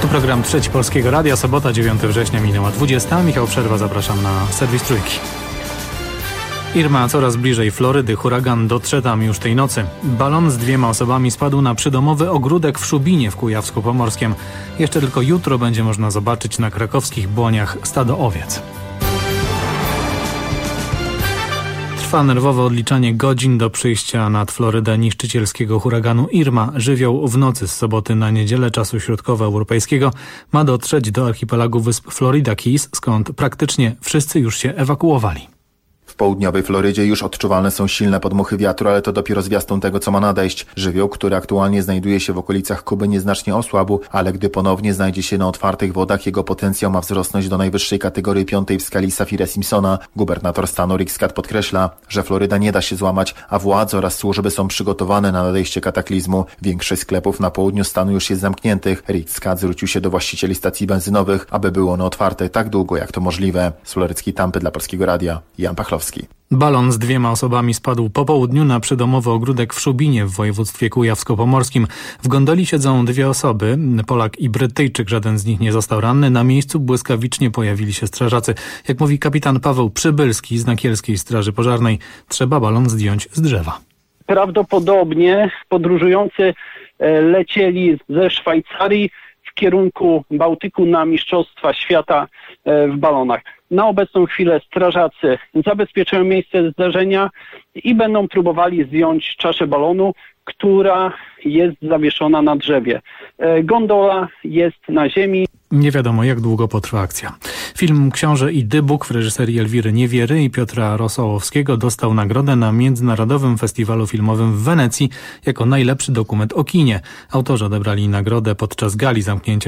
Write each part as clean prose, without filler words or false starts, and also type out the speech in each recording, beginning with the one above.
To program Trzeci Polskiego Radia, sobota 9 września minęła 20. Michał Przerwa, zapraszam na serwis Trójki. Irma coraz bliżej Florydy, huragan dotrze tam już tej nocy. Balon z 2 osobami spadł na przydomowy ogródek w Szubinie w Kujawsku-Pomorskiem. Jeszcze tylko jutro będzie można zobaczyć na krakowskich Błoniach stado owiec. Trwa nerwowe odliczanie godzin do przyjścia nad Florydę niszczycielskiego huraganu Irma. Żywioł w nocy z soboty na niedzielę czasu środkowoeuropejskiego ma dotrzeć do archipelagu wysp Florida Keys, skąd praktycznie wszyscy już się ewakuowali. W południowej Florydzie już odczuwalne są silne podmuchy wiatru, ale to dopiero zwiastun tego, co ma nadejść. Żywioł, który aktualnie znajduje się w okolicach Kuby, nieznacznie osłabł, ale gdy ponownie znajdzie się na otwartych wodach, jego potencjał ma wzrosnąć do najwyższej kategorii 5 w skali Saffira-Simpsona. Gubernator stanu Rick Scott podkreśla, że Floryda nie da się złamać, a władze oraz służby są przygotowane na nadejście kataklizmu. Większość sklepów na południu stanu już jest zamkniętych. Rick Scott zwrócił się do właścicieli stacji benzynowych, aby były one otwarte tak długo, jak to możliwe. Z floryckiej Tampy dla Polskiego Radia, Jan Pachlowski. Balon z 2 osobami spadł po południu na przydomowy ogródek w Szubinie w województwie kujawsko-pomorskim. W gondoli siedzą 2 osoby, Polak i Brytyjczyk, żaden z nich nie został ranny. Na miejscu błyskawicznie pojawili się strażacy. Jak mówi kapitan Paweł Przybylski z Nakielskiej Straży Pożarnej, trzeba balon zdjąć z drzewa. Prawdopodobnie podróżujący lecieli ze Szwajcarii w kierunku Bałtyku na Mistrzostwa Świata w balonach. Na obecną chwilę strażacy zabezpieczają miejsce zdarzenia i będą próbowali zdjąć czaszę balonu, która jest zawieszona na drzewie. Gondola jest na ziemi. Nie wiadomo, jak długo potrwa akcja. Film Książę i Dybuk w reżyserii Elwiry Niewiery i Piotra Rosołowskiego dostał nagrodę na Międzynarodowym Festiwalu Filmowym w Wenecji jako najlepszy dokument o kinie. Autorzy odebrali nagrodę podczas gali zamknięcia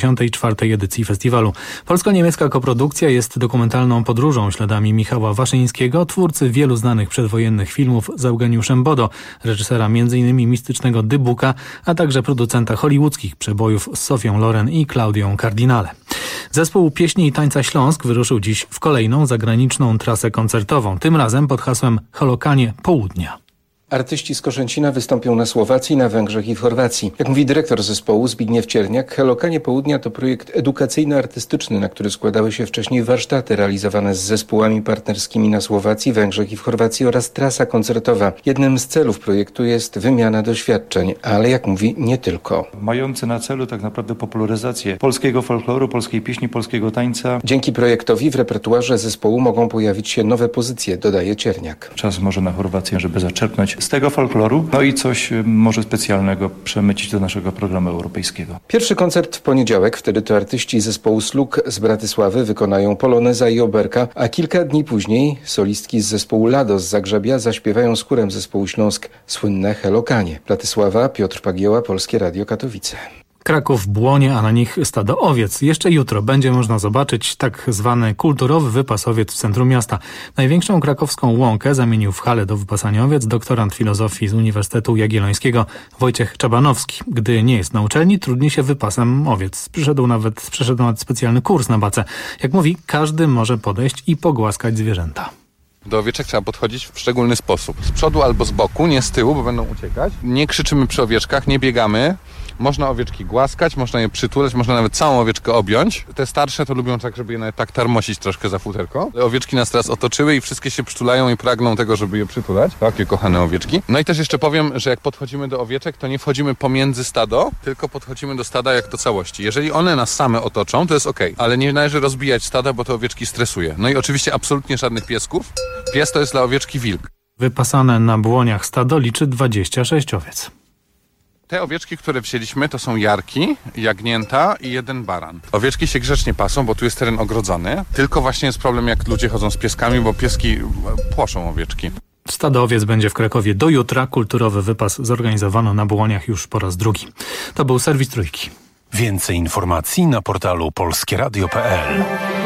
74. edycji festiwalu. Polsko-niemiecka koprodukcja jest dokumentalną podróżą śladami Michała Waszyńskiego, twórcy wielu znanych przedwojennych filmów z Eugeniuszem Bodo, reżysera m.in. mistycznego Dybuka, a także producenta hollywoodzkich przebojów z Sofią Loren i Klaudią Cardinale. Zespół Pieśni i Tańca Śląsk wyruszył dziś w kolejną zagraniczną trasę koncertową, tym razem pod hasłem Helokanie Południa. Artyści z Koszęcina wystąpią na Słowacji, na Węgrzech i w Chorwacji. Jak mówi dyrektor zespołu Zbigniew Cierniak, Helokanie Południa to projekt edukacyjno-artystyczny, na który składały się wcześniej warsztaty realizowane z zespołami partnerskimi na Słowacji, Węgrzech i w Chorwacji oraz trasa koncertowa. Jednym z celów projektu jest wymiana doświadczeń, ale jak mówi, nie tylko. Mający na celu tak naprawdę popularyzację polskiego folkloru, polskiej pieśni, polskiego tańca. Dzięki projektowi w repertuarze zespołu mogą pojawić się nowe pozycje, dodaje Cierniak. Czas może na Chorwację, żeby zaczerpnąć z tego folkloru, no i coś może specjalnego przemycić do naszego programu europejskiego. Pierwszy koncert w poniedziałek, wtedy to artyści zespołu Slug z Bratysławy wykonają Poloneza i Oberka, a kilka dni później solistki z zespołu Lado z Zagrzebia zaśpiewają z chórem zespołu Śląsk słynne Helokanie. Bratysława, Piotr Pagieła, Polskie Radio Katowice. Kraków, Błonie, a na nich stado owiec. Jeszcze jutro będzie można zobaczyć tak zwany kulturowy wypas owiec w centrum miasta. Największą krakowską łąkę zamienił w halę do wypasania owiec doktorant filozofii z Uniwersytetu Jagiellońskiego Wojciech Czabanowski. Gdy nie jest na uczelni, trudni się wypasem owiec. Przeszedł nawet specjalny kurs na bace. Jak mówi, każdy może podejść i pogłaskać zwierzęta. Do owieczek trzeba podchodzić w szczególny sposób. Z przodu albo z boku, nie z tyłu, bo będą uciekać. Nie krzyczymy przy owieczkach, nie biegamy. Można owieczki głaskać, można je przytulać, można nawet całą owieczkę objąć. Te starsze to lubią tak, żeby je nawet tak tarmosić troszkę za futerko. Owieczki nas teraz otoczyły i wszystkie się przytulają i pragną tego, żeby je przytulać. Takie kochane owieczki. No i też jeszcze powiem, że jak podchodzimy do owieczek, to nie wchodzimy pomiędzy stado, tylko podchodzimy do stada jak do całości. Jeżeli one nas same otoczą, to jest okej, ale nie należy rozbijać stada, bo to owieczki stresuje. No i oczywiście absolutnie żadnych piesków. Pies to jest dla owieczki wilk. Wypasane na Błoniach stado liczy 26 owiec. Te owieczki, które wzięliśmy, to są jarki, jagnięta i 1 baran. Owieczki się grzecznie pasą, bo tu jest teren ogrodzony. Tylko właśnie jest problem, jak ludzie chodzą z pieskami, bo pieski płoszą owieczki. Stado owiec będzie w Krakowie do jutra. Kulturowy wypas zorganizowano na Błoniach już po raz drugi. To był serwis Trójki. Więcej informacji na portalu polskieradio.pl.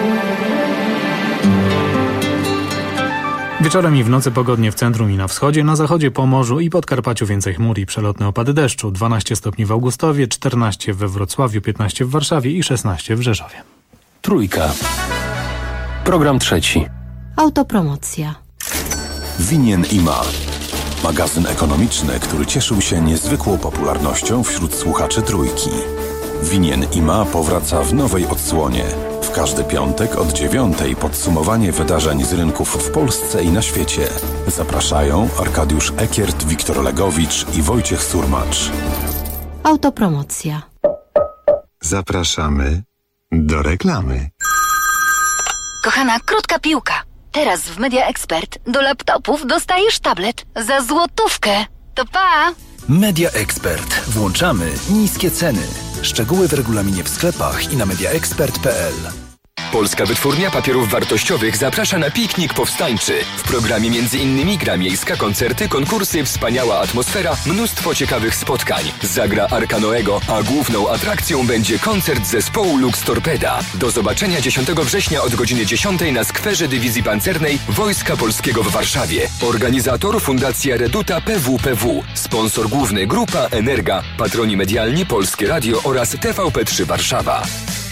Wieczorem i w nocy pogodnie w centrum i na wschodzie, na zachodzie, Pomorzu i Podkarpaciu więcej chmur i przelotne opady deszczu. 12 stopni w Augustowie, 14 we Wrocławiu, 15 w Warszawie i 16 w Rzeszowie. Trójka. Program trzeci. Autopromocja. Winien i ma. Magazyn ekonomiczny, który cieszył się niezwykłą popularnością wśród słuchaczy Trójki. Winien i Ma powraca w nowej odsłonie. W każdy piątek od 9:00 podsumowanie wydarzeń z rynków w Polsce i na świecie. Zapraszają Arkadiusz Ekiert, Wiktor Legowicz i Wojciech Surmacz. Autopromocja. Zapraszamy do reklamy. Kochana, krótka piłka. Teraz w Media Expert do laptopów dostajesz tablet za złotówkę. To pa! Media Expert. Włączamy niskie ceny. Szczegóły w regulaminie w sklepach i na mediaexpert.pl. Polska Wytwórnia Papierów Wartościowych zaprasza na piknik powstańczy. W programie m.in. gra miejska, koncerty, konkursy, wspaniała atmosfera, mnóstwo ciekawych spotkań. Zagra Arka Noego, a główną atrakcją będzie koncert zespołu Lux Torpeda. Do zobaczenia 10 września od godziny 10 na skwerze Dywizji Pancernej Wojska Polskiego w Warszawie. Organizator Fundacja Reduta PWPW. Sponsor główny Grupa Energa. Patroni medialni Polskie Radio oraz TVP3 Warszawa.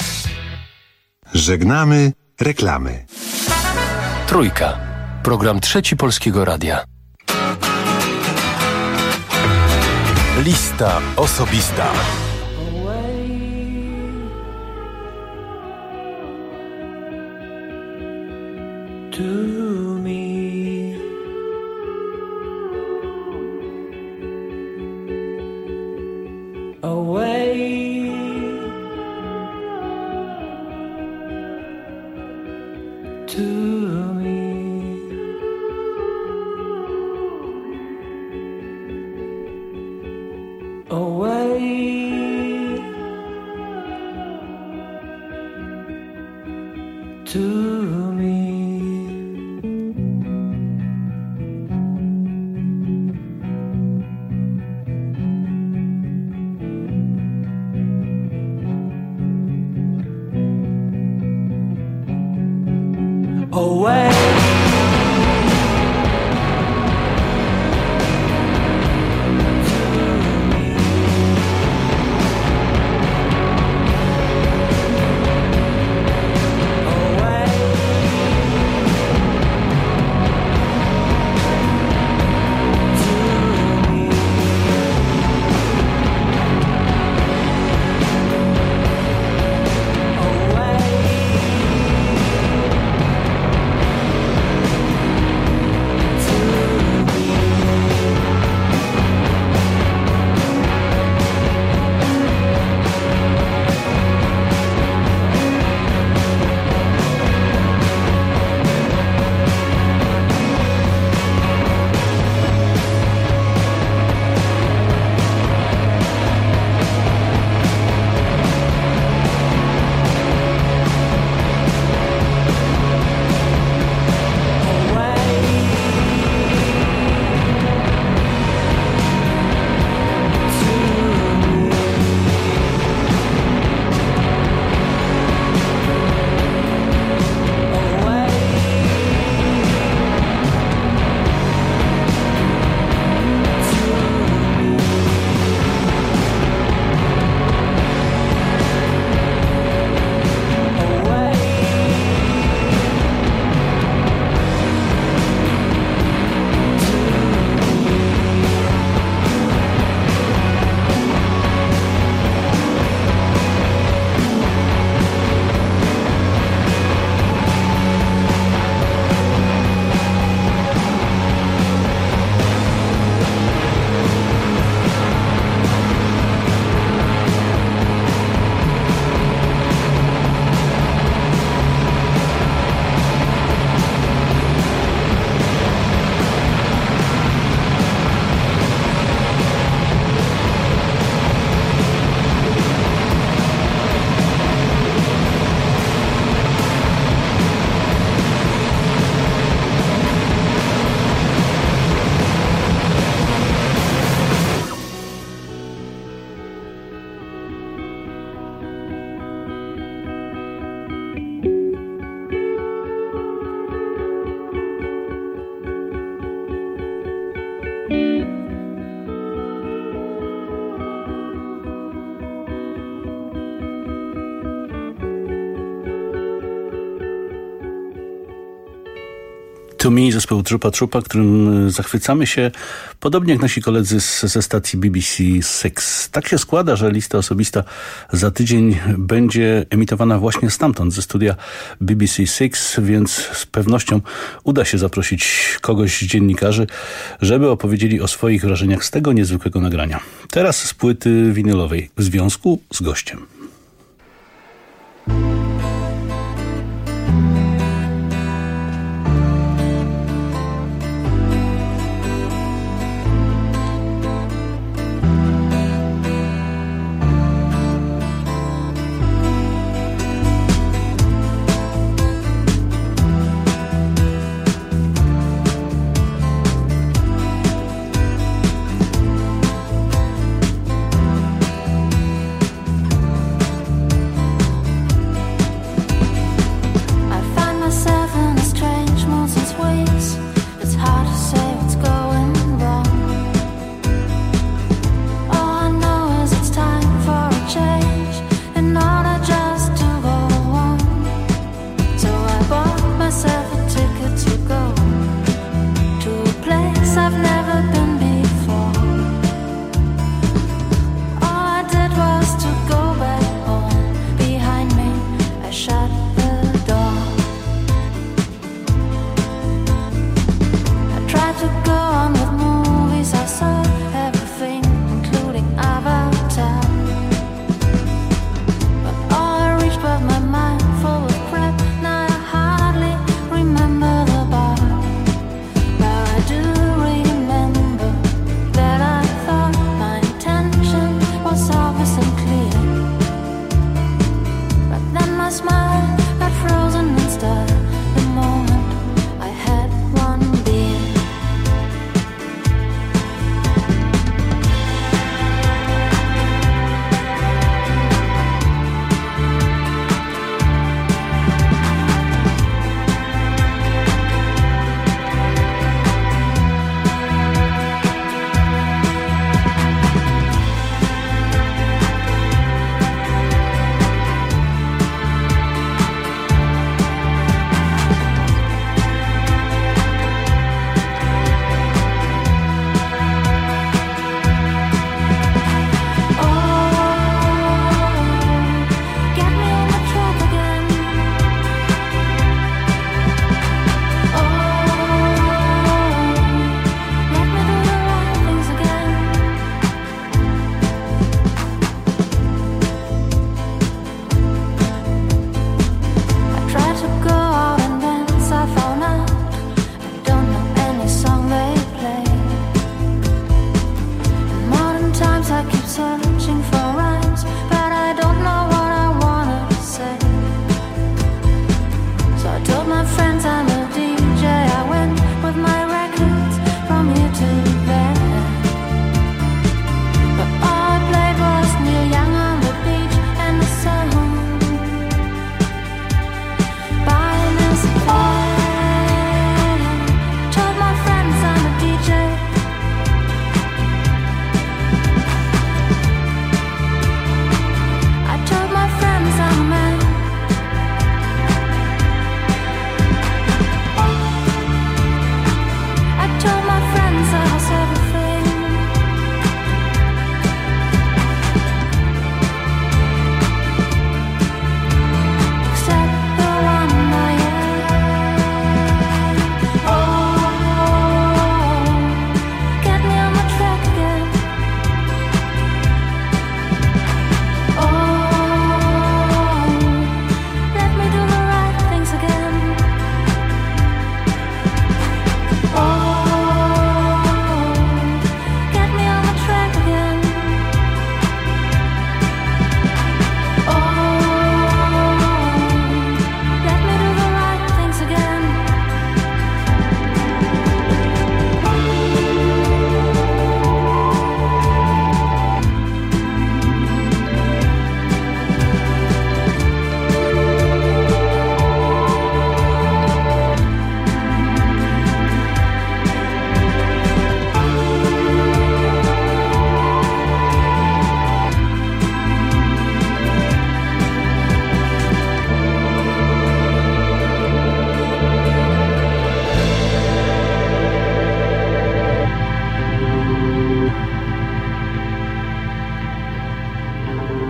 Żegnamy reklamy. Trójka. Program trzeci Polskiego Radia. Lista osobista. To Me zespołu Trupa, którym zachwycamy się, podobnie jak nasi koledzy ze stacji BBC Six. Tak się składa, że lista osobista za tydzień będzie emitowana właśnie stamtąd, ze studia BBC Six, więc z pewnością uda się zaprosić kogoś z dziennikarzy, żeby opowiedzieli o swoich wrażeniach z tego niezwykłego nagrania. Teraz z płyty winylowej w związku z gościem.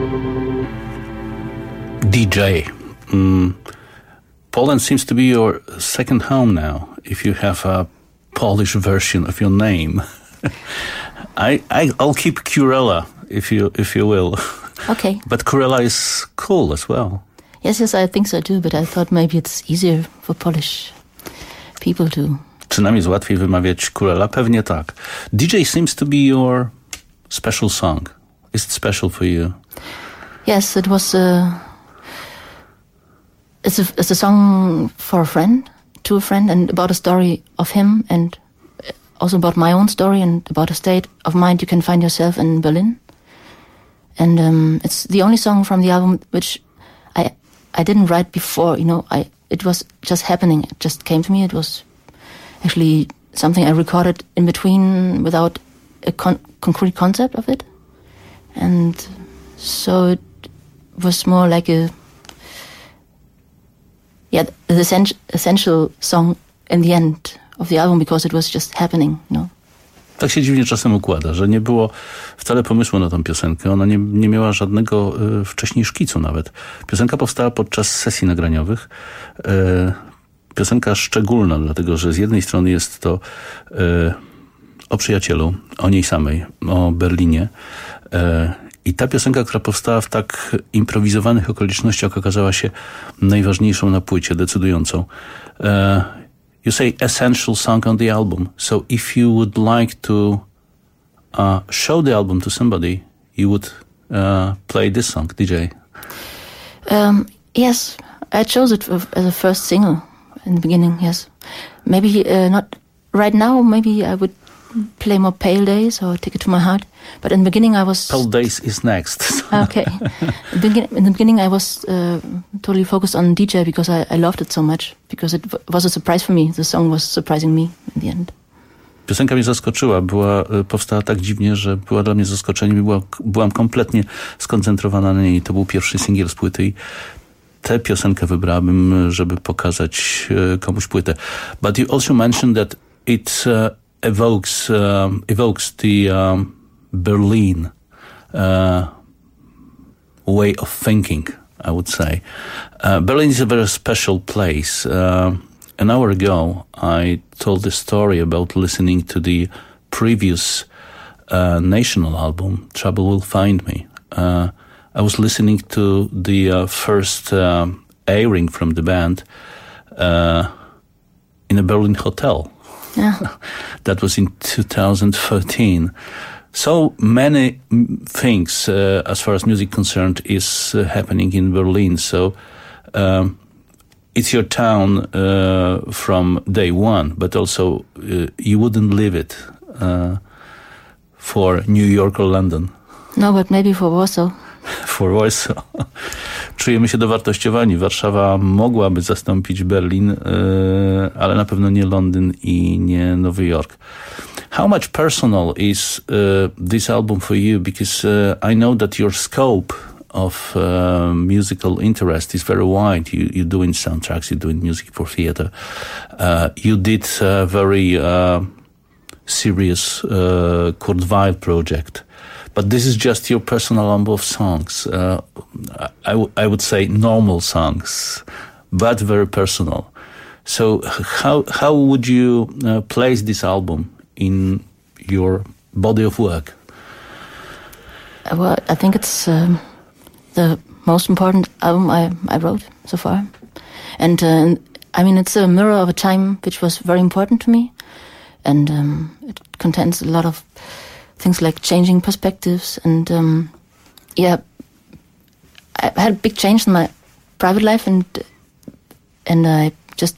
DJ. Poland seems to be your second home now, if you have a Polish version of your name. I'll keep Kurela, if you will. Okay. But Kurela is cool as well. Yes, I think so too, but I thought maybe it's easier for Polish people to... Czy nam jest łatwiej wymawiać Kurela? Pewnie tak. DJ seems to be your special song. Is it special for you? Yes, it was... It's a song for a friend, to a friend, and about a story of him, and also about my own story, and about a state of mind you can find yourself in Berlin. And it's the only song from the album which I didn't write before. It was just happening. It just came to me. It was actually something I recorded in between without a concrete concept of it, and so it was more like the essential song in the end of the album, because it was just happening, Tak się dziwnie czasem układa, że nie było wcale pomysłu na tą piosenkę. Ona nie miała żadnego wcześniej szkicu nawet. Piosenka powstała podczas sesji nagraniowych. Piosenka szczególna, dlatego że z jednej strony jest to o przyjacielu, o niej samej, o Berlinie. I ta piosenka, która powstała w tak improwizowanych okolicznościach, okazała się najważniejszą na płycie, decydującą. You say essential song on the album. So if you would like to show the album to somebody, you would play this song, DJ. Yes, I chose it as a first single in the beginning, yes. Maybe not right now, maybe I would play more Pale Days or Take It to My Heart. But in the beginning I was... Pale Days is next. Okay. In the beginning I was totally focused on DJ because I loved it so much. Because it was a surprise for me. The song was surprising me in the end. Piosenka mnie zaskoczyła. Powstała tak dziwnie, że była dla mnie zaskoczeniem i byłam kompletnie skoncentrowana na niej. To był pierwszy singiel z płyty i tę piosenkę wybrałabym, żeby pokazać komuś płytę. But you also mentioned that it evokes the Berlin way of thinking, I would say. Berlin is a very special place. An hour ago, I told the story about listening to the previous national album, Trouble Will Find Me. I was listening to the first airing from the band in a Berlin hotel. Yeah. That was in 2013. So many things, as far as music concerned, is happening in Berlin. So it's your town from day one, but also you wouldn't leave it for New York or London. No, but maybe for Warsaw. For Warsaw. Czujemy się dowartościowani. Warszawa mogłaby zastąpić Berlin, ale na pewno nie Londyn i nie Nowy Jork. How much personal is this album for you? Because I know that your scope of musical interest is very wide. You're doing soundtracks, you're doing music for theater. You did a very serious Kurt Weill project. But this is just your personal album of songs. I would say normal songs, but very personal. So how would you place this album in your body of work? Well, I think it's the most important album I wrote so far. And I mean, it's a mirror of a time which was very important to me. And it contains a lot of things like changing perspectives. And I had a big change in my private life. And I just,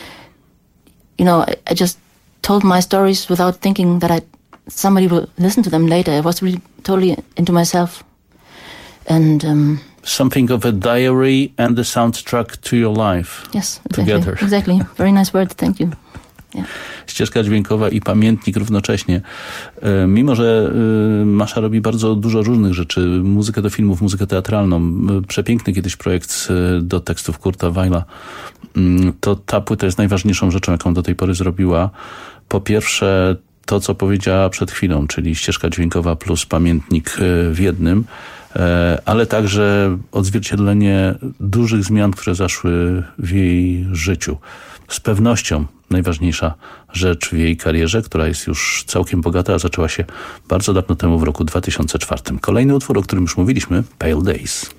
I just told my stories without thinking that somebody will listen to them later. I was really totally into myself. And something of a diary and the soundtrack to your life. Yes, exactly. Together. Exactly. Very nice word. Thank you. Yeah. Ścieżka dźwiękowa i pamiętnik równocześnie. Mimo że Masza robi bardzo dużo różnych rzeczy, muzykę do filmów, muzykę teatralną, przepiękny kiedyś projekt do tekstów Kurta Weilla, to ta płyta jest najważniejszą rzeczą, jaką do tej pory zrobiła. Po pierwsze to, co powiedziała przed chwilą, czyli ścieżka dźwiękowa plus pamiętnik w jednym, ale także odzwierciedlenie dużych zmian, które zaszły w jej życiu. Z pewnością najważniejsza rzecz w jej karierze, która jest już całkiem bogata, a zaczęła się bardzo dawno temu, w roku 2004. Kolejny utwór, o którym już mówiliśmy, Pale Days.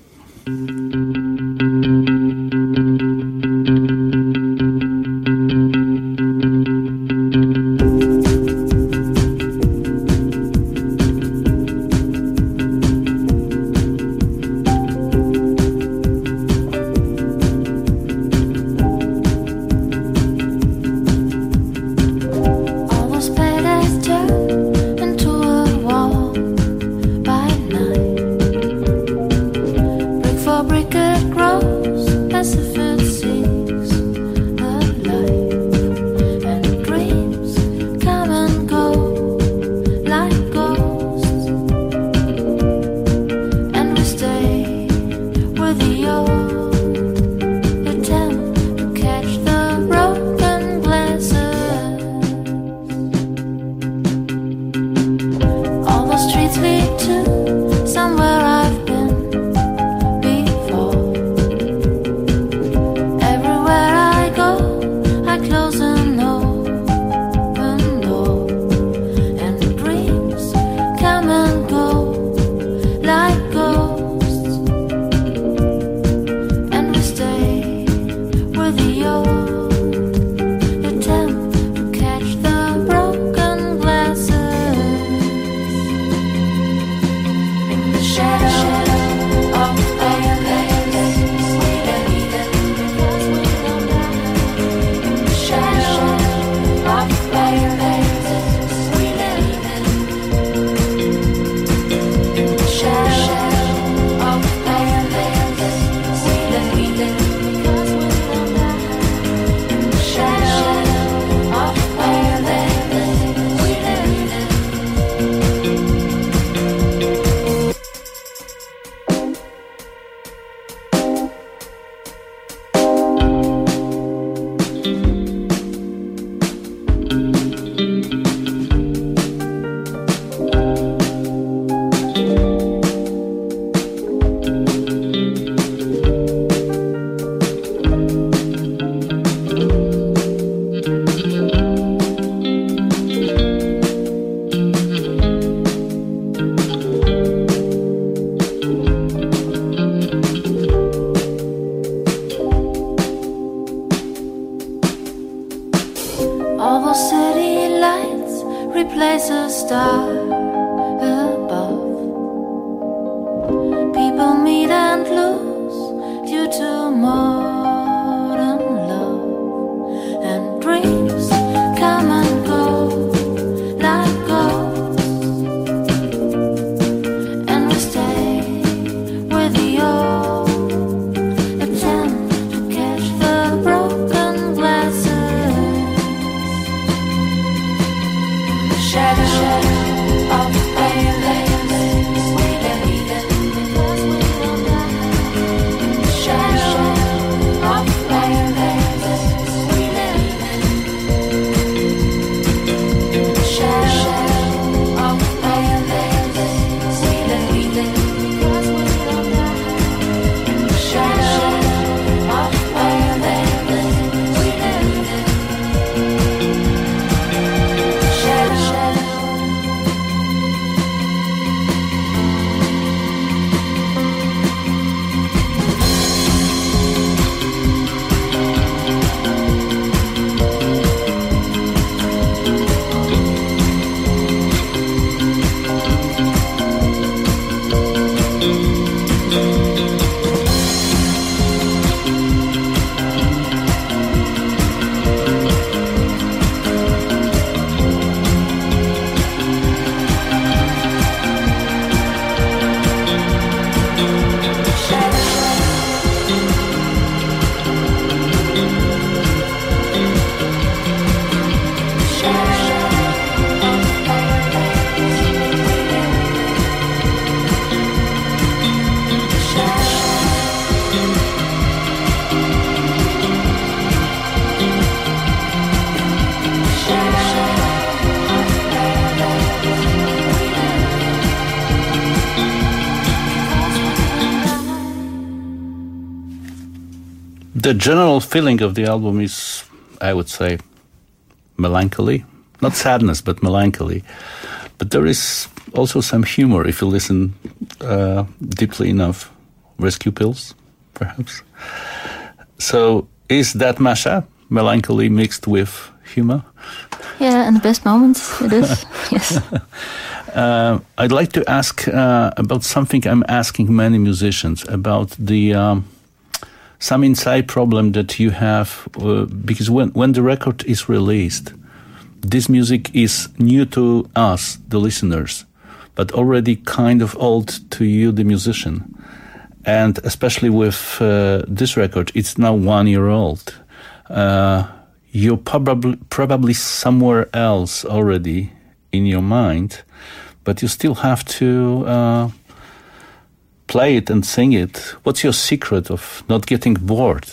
The general feeling of the album is, I would say, melancholy. Not sadness, but melancholy. But there is also some humor if you listen deeply enough. Rescue Pills, perhaps. So is that Masha? Melancholy mixed with humor? Yeah, in the best moments it is, yes. I'd like to ask about something I'm asking many musicians about the some inside problem that you have because when the record is released, this music is new to us, the listeners, but already kind of old to you, the musician. And especially with this record, it's now 1 year old. You're probably somewhere else already in your mind, but you still have to play it and sing it. What's your secret of not getting bored?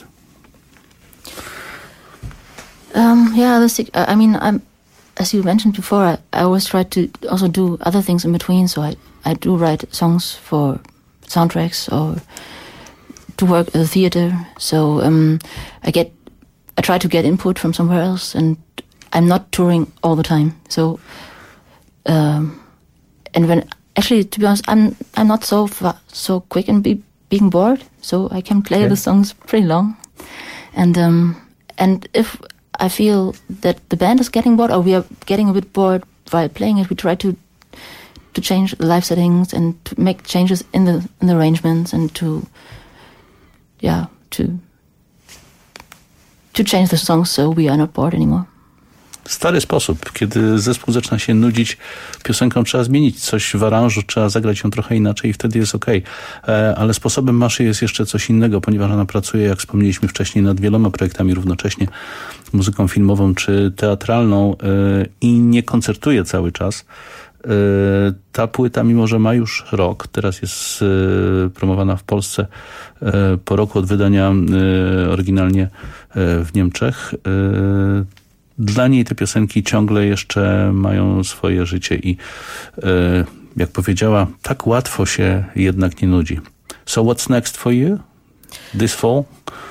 I mean, as you mentioned before, I always try to also do other things in between. So I do write songs for soundtracks or to work at the theater. So I try to get input from somewhere else, and I'm not touring all the time. So, and when actually, to be honest, I'm not so quick in being bored. So I can play the songs pretty long, and if I feel that the band is getting bored or we are getting a bit bored while playing it, we try to change the live settings and to make changes in the arrangements and to change the songs so we are not bored anymore. Stary sposób. Kiedy zespół zaczyna się nudzić piosenką, trzeba zmienić coś w aranżu, trzeba zagrać ją trochę inaczej i wtedy jest okej. Ale sposobem Maszy jest jeszcze coś innego, ponieważ ona pracuje, jak wspomnieliśmy wcześniej, nad wieloma projektami równocześnie, muzyką filmową czy teatralną i nie koncertuje cały czas. Ta płyta, mimo że ma już rok, teraz jest promowana w Polsce po roku od wydania oryginalnie w Niemczech. Dla niej te piosenki ciągle jeszcze mają swoje życie i jak powiedziała, tak łatwo się jednak nie nudzi. So what's next for you this fall?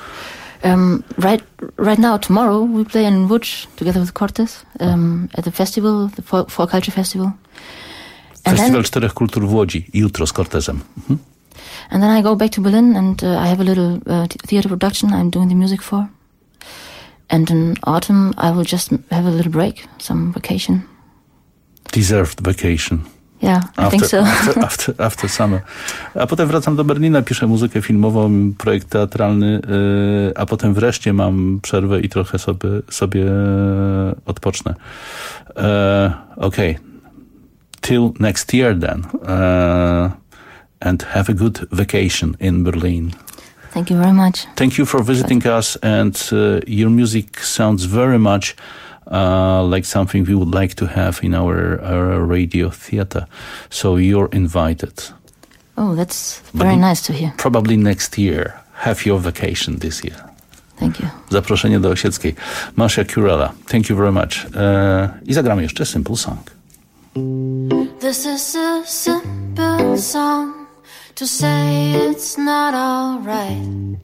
Right now, tomorrow, we play in Łódź together with Cortez at the festival, the Folk Culture Festival. Festiwal Czterech Kultur w Łodzi, jutro z Cortezem. Mhm. And then I go back to Berlin and I have a little theater production I'm doing the music for. And in autumn, I will just have a little break, some vacation. Deserved vacation. Yeah, I think so. After summer. A potem wracam do Berlina, piszę muzykę filmową, projekt teatralny, a potem wreszcie mam przerwę i trochę sobie odpocznę. Okay. Till next year then. And have a good vacation in Berlin. Thank you very much. Thank you for visiting us, and your music sounds very much like something we would like to have in our radio theater. So you're invited. Oh, that's very nice to hear. Probably next year. Have your vacation this year. Thank you. Zaproszenie do Osieckiej. Masha Kurela, thank you very much. I zagramy jeszcze Simple Song. This is a simple song to say it's not alright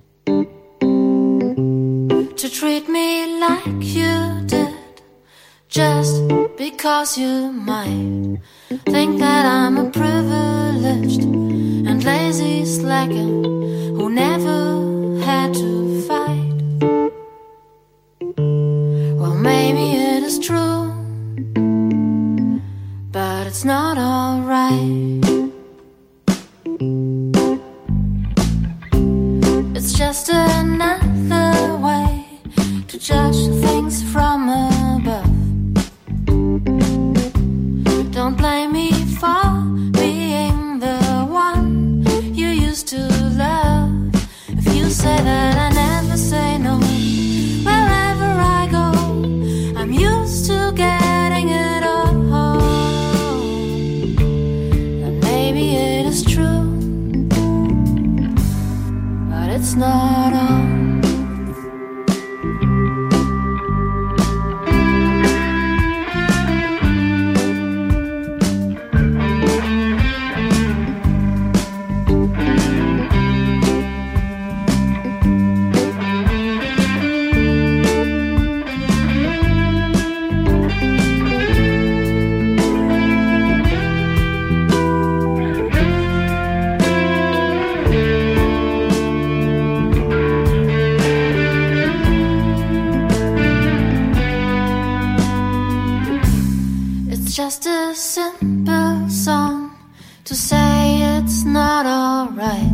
to treat me like you did just because you might think that I'm a privileged and lazy slacker who never had to fight. Well, maybe it is true, but it's not alright. It's just another way to judge things from above. Don't blame me for being the one you used to love. If you say that I never say no, wherever I go, I'm used to getting it all. And maybe it is true, but it's not all. alright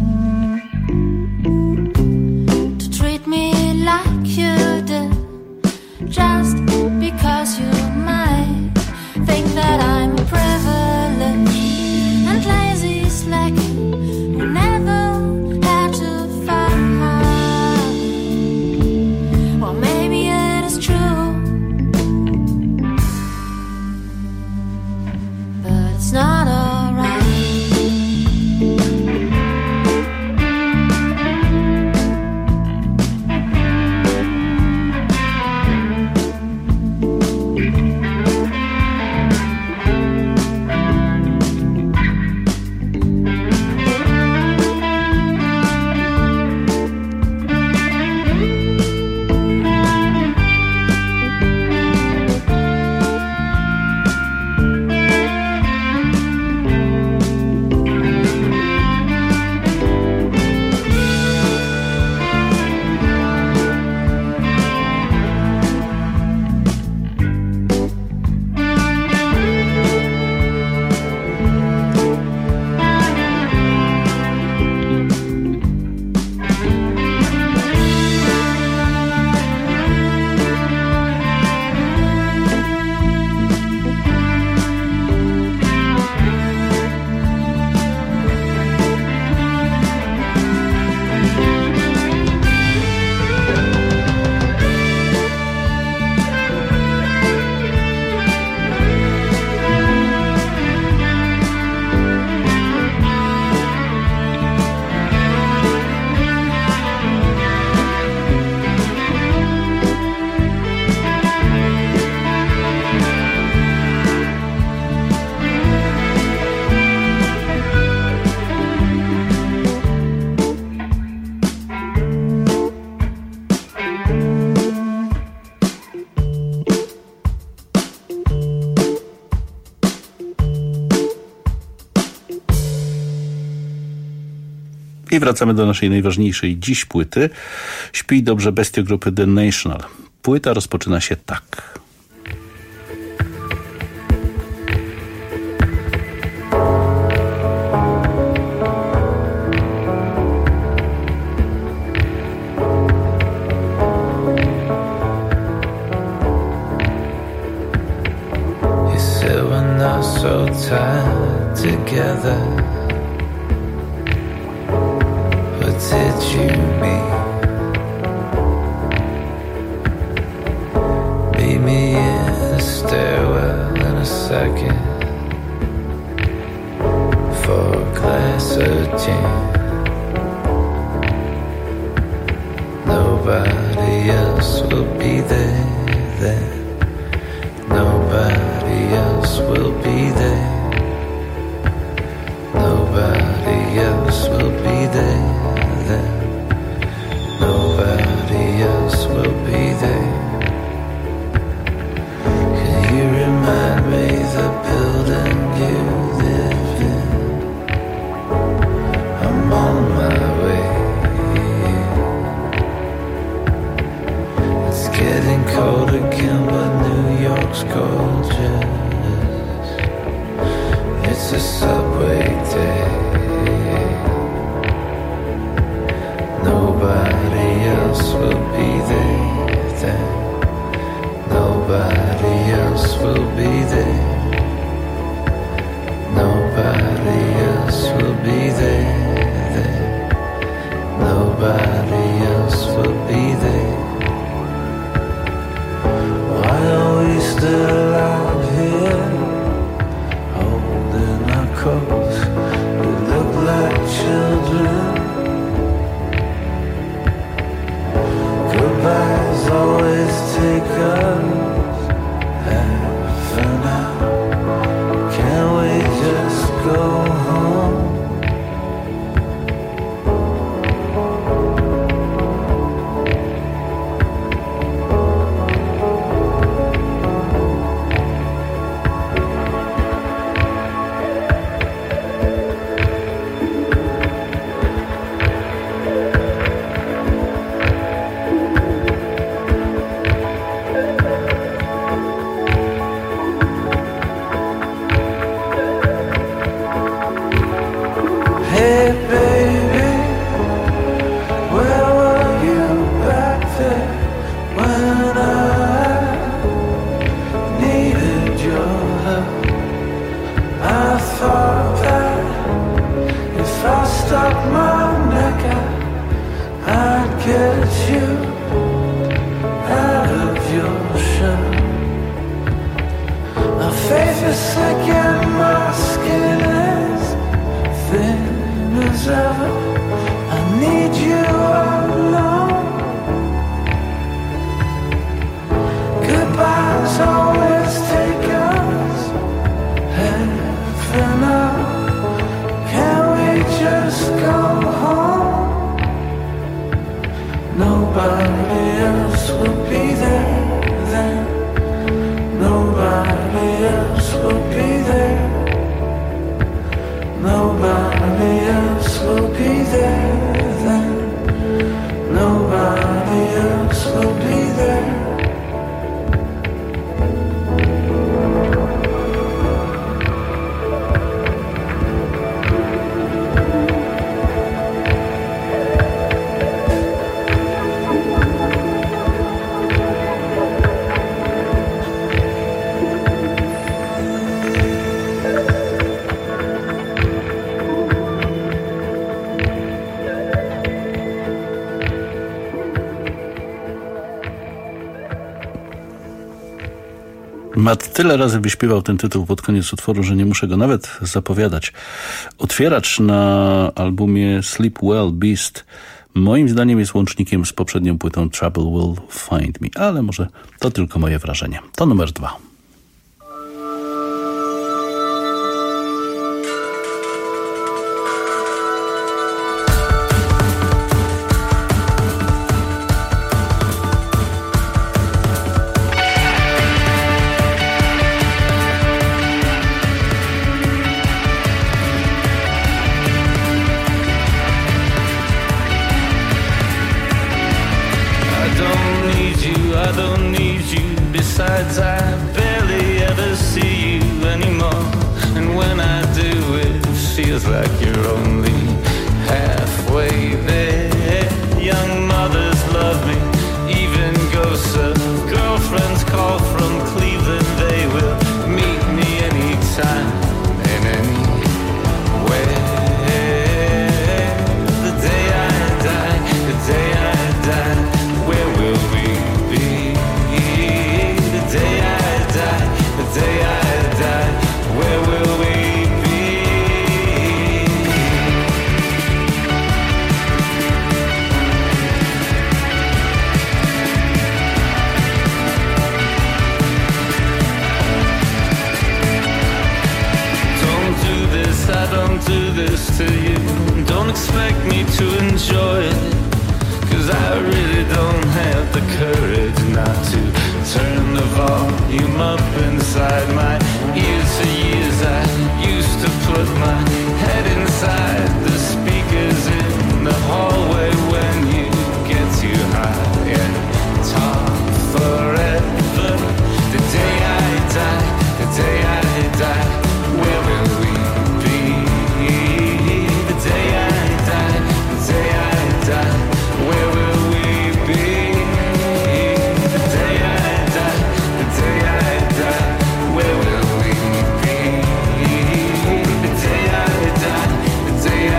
to treat me like you did, just because you might think that I'm privileged and lazy, slacking, who never had to fight. Well, maybe it is true, but it's not alright. I wracamy do naszej najważniejszej dziś płyty. Śpij dobrze, bestio grupy The National. Płyta rozpoczyna się tak. You said we're not so tied together. Did you mean? Meet me in the stairwell in a second for a glass of gin. Nobody else will be there then. Nobody else will be there. Nobody else will be there. Nobody else will be there. Can you remind me the building you live in? I'm on my way. It's getting cold again, but New York's gorgeous. my neck, I'd get you out of your shell. My faith is sick and my skin is thin as ever. I need you alone. Goodbyes always take us heaven out. Can we just go home? Nobody else will be there then. Nobody else will be there. Nobody else will be there then. Nobody else will be there. Matt tyle razy wyśpiewał ten tytuł pod koniec utworu, że nie muszę go nawet zapowiadać. Otwieracz na albumie Sleep Well Beast moim zdaniem jest łącznikiem z poprzednią płytą Trouble Will Find Me, ale może to tylko moje wrażenie. To numer 2. I barely ever see you anymore. And when I do, it feels like you're only halfway there. Young mothers love me, even ghosts of girlfriends call from Cleveland. They will meet me anytime and anywhere. The day I die, the day I die, where will we be? The day I die, where will we be? Don't do this, I don't do this to you. Don't expect me to enjoy it, 'cause I really don't have the courage not to turn the volume up inside my ears. For years I used to put my head inside the speakers in the hallway when you get too high and talk forever. The day I die, the day I die, where will we be? The day I die, the day I die, where will we be? The day I die, the day I die, where will we be? The day I die, the day I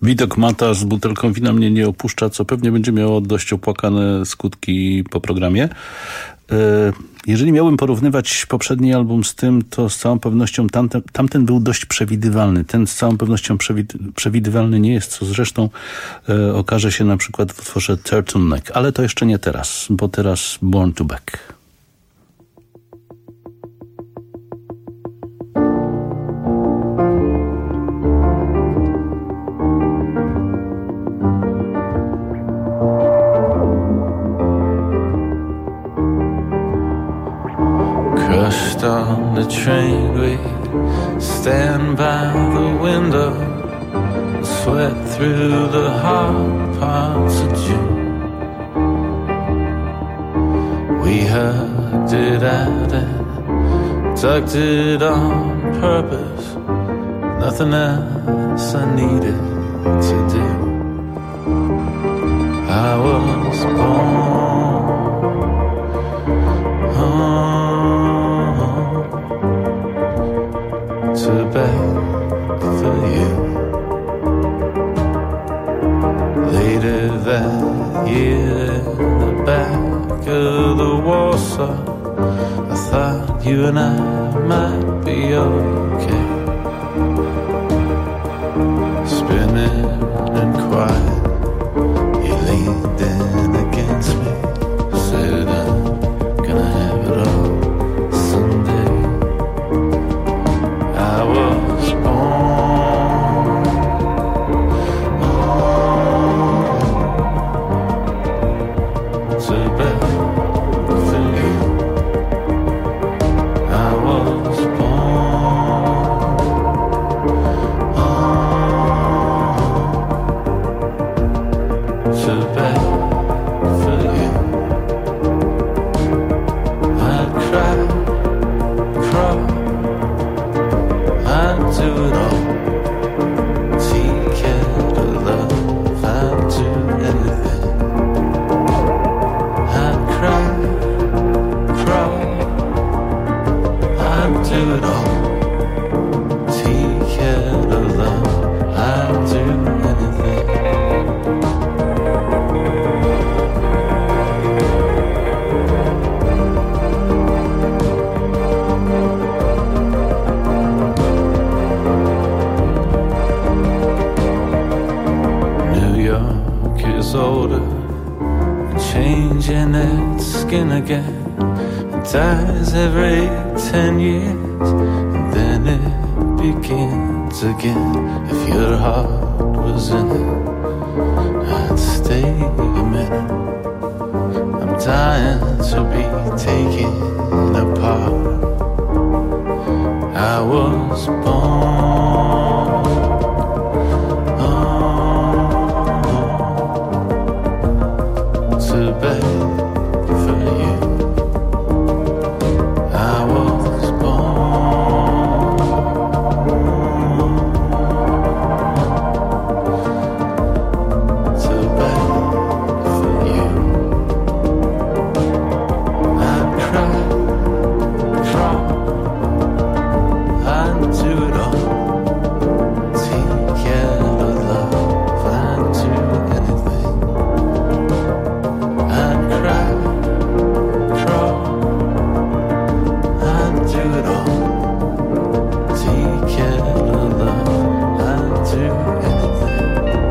Widok Mata z butelką wina mnie nie opuszcza, co pewnie będzie miało dość opłakane skutki po programie. Jeżeli miałbym porównywać poprzedni album z tym, to z całą pewnością tamten był dość przewidywalny. Ten z całą pewnością przewidywalny nie jest, co zresztą okaże się na przykład w utworze Turtleneck. Ale to jeszcze nie teraz, bo teraz Born to Back. Crushed on the train, we stand by the window, sweat through the hard parts of June. We hugged it out and tucked it on purpose. Nothing else I needed to do. I was born to beg for you. Later that year, in the back of the Warsaw, I thought you and I might be okay. Spinning and quiet, you leaned in against me, said I'm gonna have it all someday. I was born to beg for you. I was born to beg for you. I'd cry, crawl, I'd do it all. Take care of love, I'd do anything. I'd cry, crawl, I'd do it all. Take care of love, I'd do anything. New York is older and changing its skin again. It dies every 10 years and then it begins again. If your heart was in it, I'd stay a minute. I'm dying to be taken apart. I was born to beg for you. I was born to beg for you. I'd cry, crawl, I'd do it all. Take care of love, I'd do anything. I'd cry, crawl, I'd do it all. Take care of love, I'd do anything.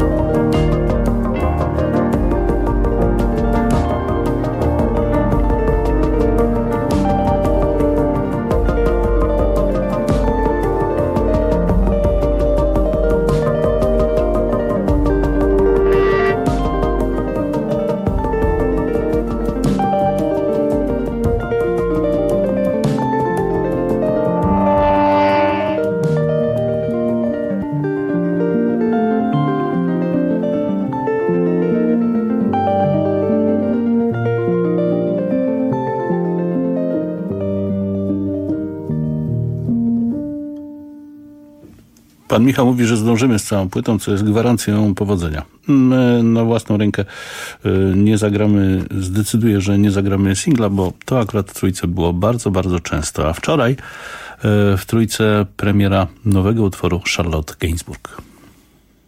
Pan Michał mówi, że zdążymy z całą płytą, co jest gwarancją powodzenia. My na własną rękę nie zagramy, zdecyduję, że nie zagramy singla, bo to akurat w Trójce było bardzo, bardzo często. A wczoraj w Trójce premiera nowego utworu Charlotte Gainsbourg.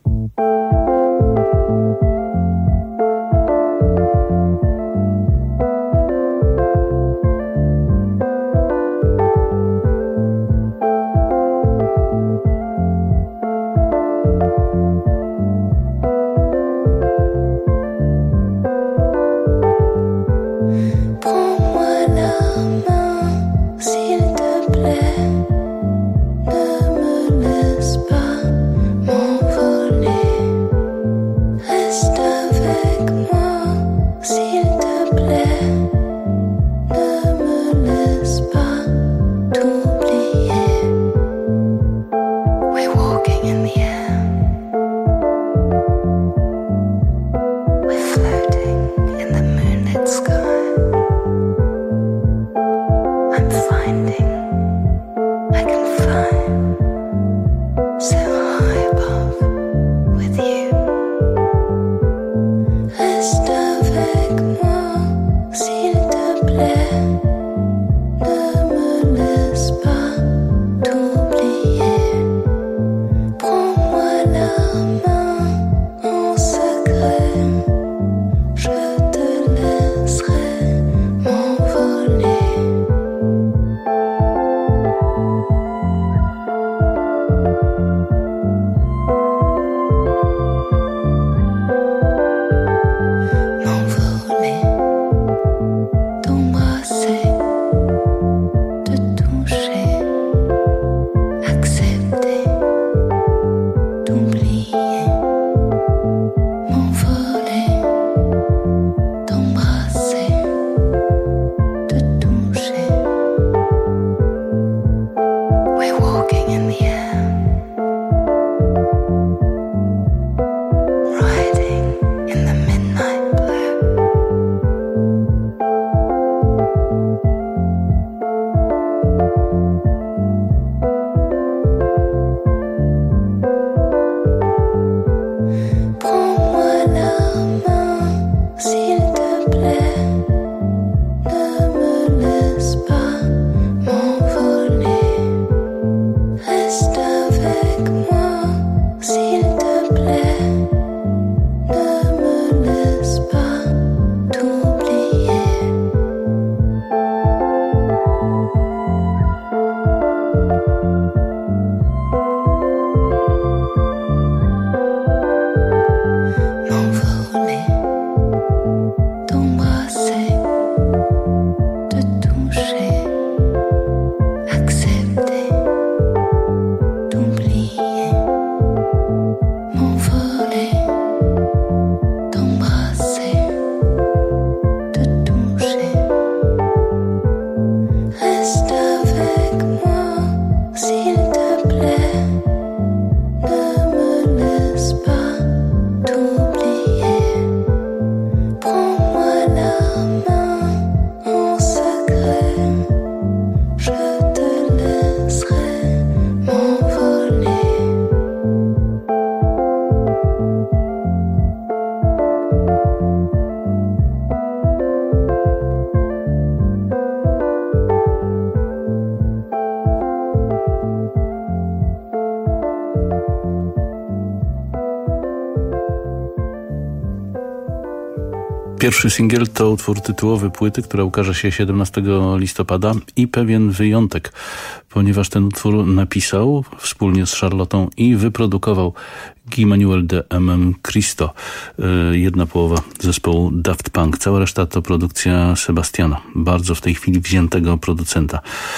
Pierwszy singiel to utwór tytułowy płyty, która ukaże się 17 listopada i pewien wyjątek, ponieważ ten utwór napisał wspólnie z Charlottą i wyprodukował Guy Manuel de Cristo, jedna połowa zespołu Daft Punk. Cała reszta to produkcja Sebastiana, bardzo w tej chwili wziętego producenta.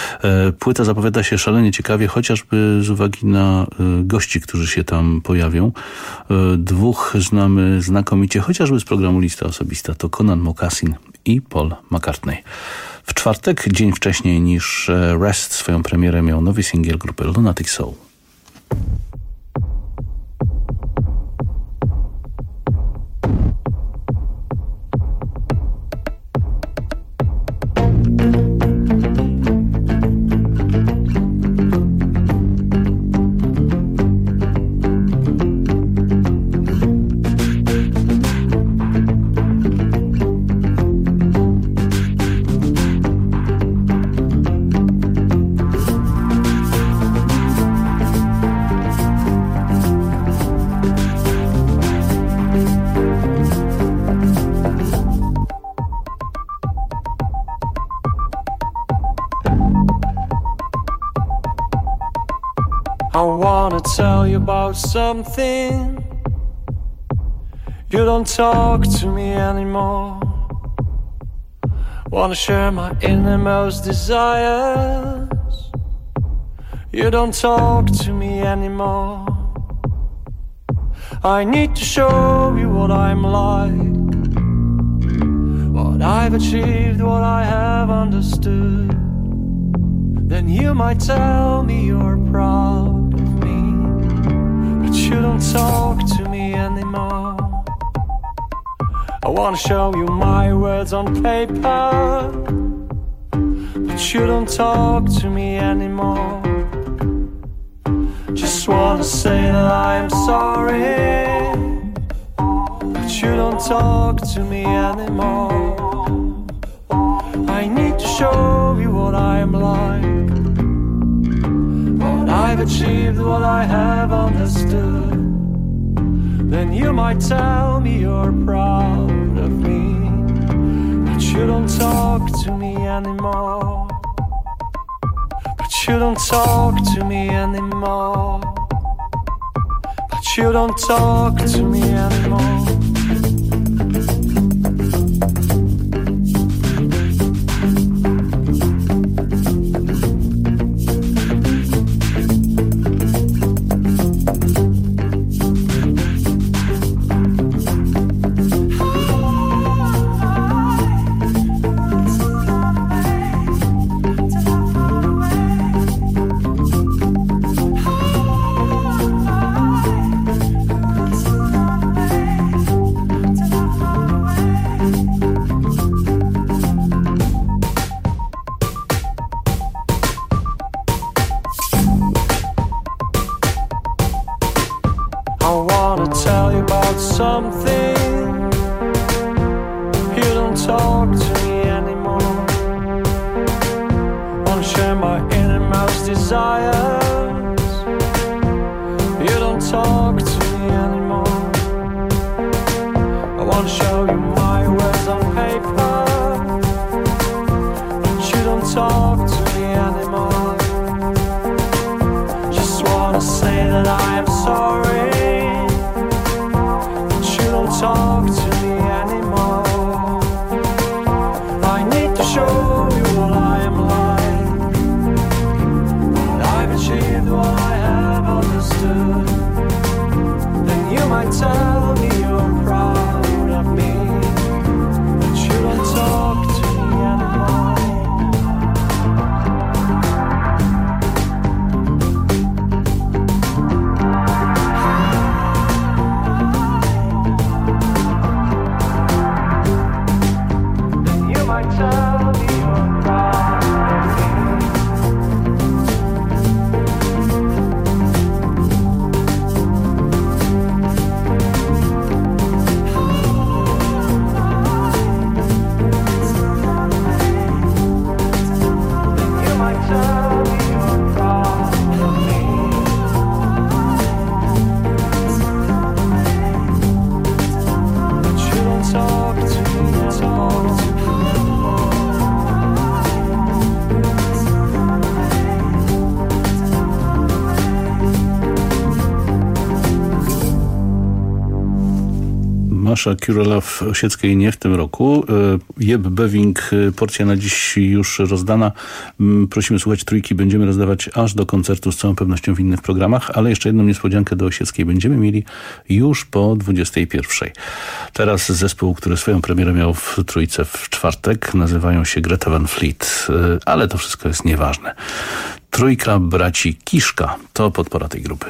Płyta zapowiada się szalenie ciekawie, chociażby z uwagi na gości, którzy się tam pojawią. Dwóch znamy znakomicie, chociażby z programu Lista Osobista. To Conan Moccasin i Paul McCartney. W czwartek, dzień wcześniej niż Rest, swoją premierę miał nowy singiel grupy Lunatic Soul. I wanna tell you about something. You don't talk to me anymore. Wanna share my innermost desires. You don't talk to me anymore. I need to show you what I'm like, what I've achieved, what I have understood. Then you might tell me you're proud of me, but you don't talk to me anymore. I wanna show you my words on paper, but you don't talk to me anymore. Just wanna say that I'm sorry, but you don't talk to me anymore. I need to show you what I'm like, what I've achieved, what I have understood. Then you might tell me you're proud of me, but you don't talk to me anymore. But you don't talk to me anymore. But you don't talk to me anymore. Masza Kurela w Osieckiej nie w tym roku. Jeb Bewing, porcja na dziś już rozdana. Prosimy słuchać trójki, będziemy rozdawać aż do koncertu, z całą pewnością w innych programach, ale jeszcze jedną niespodziankę do Osieckiej będziemy mieli już po 21. Teraz zespół, który swoją premierę miał w trójce w czwartek, nazywają się Greta Van Fleet, ale to wszystko jest nieważne. Trójka braci Kiszka to podpora tej grupy.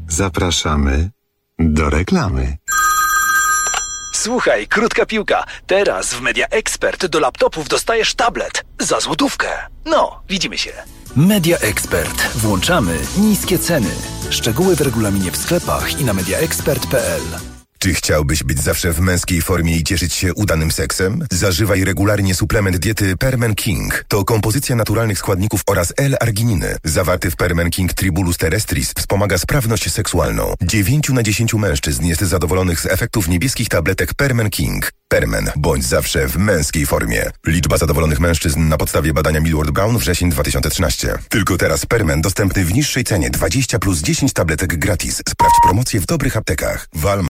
Zapraszamy do reklamy. Słuchaj, krótka piłka. Teraz w Media Expert do laptopów dostajesz tablet za złotówkę. No, widzimy się. Media Expert. Włączamy niskie ceny. Szczegóły w regulaminie w sklepach i na mediaexpert.pl. Czy chciałbyś być zawsze w męskiej formie i cieszyć się udanym seksem? Zażywaj regularnie suplement diety Permen King. To kompozycja naturalnych składników oraz L-argininy. Zawarty w Permen King Tribulus terrestris wspomaga sprawność seksualną. 9 na 10 mężczyzn jest zadowolonych z efektów niebieskich tabletek Permen King. Permen. Bądź zawsze w męskiej formie. Liczba zadowolonych mężczyzn na podstawie badania Millward Brown wrzesień 2013. Tylko teraz Permen dostępny w niższej cenie 20 plus 10 tabletek gratis. Sprawdź promocję w dobrych aptekach. Walmart.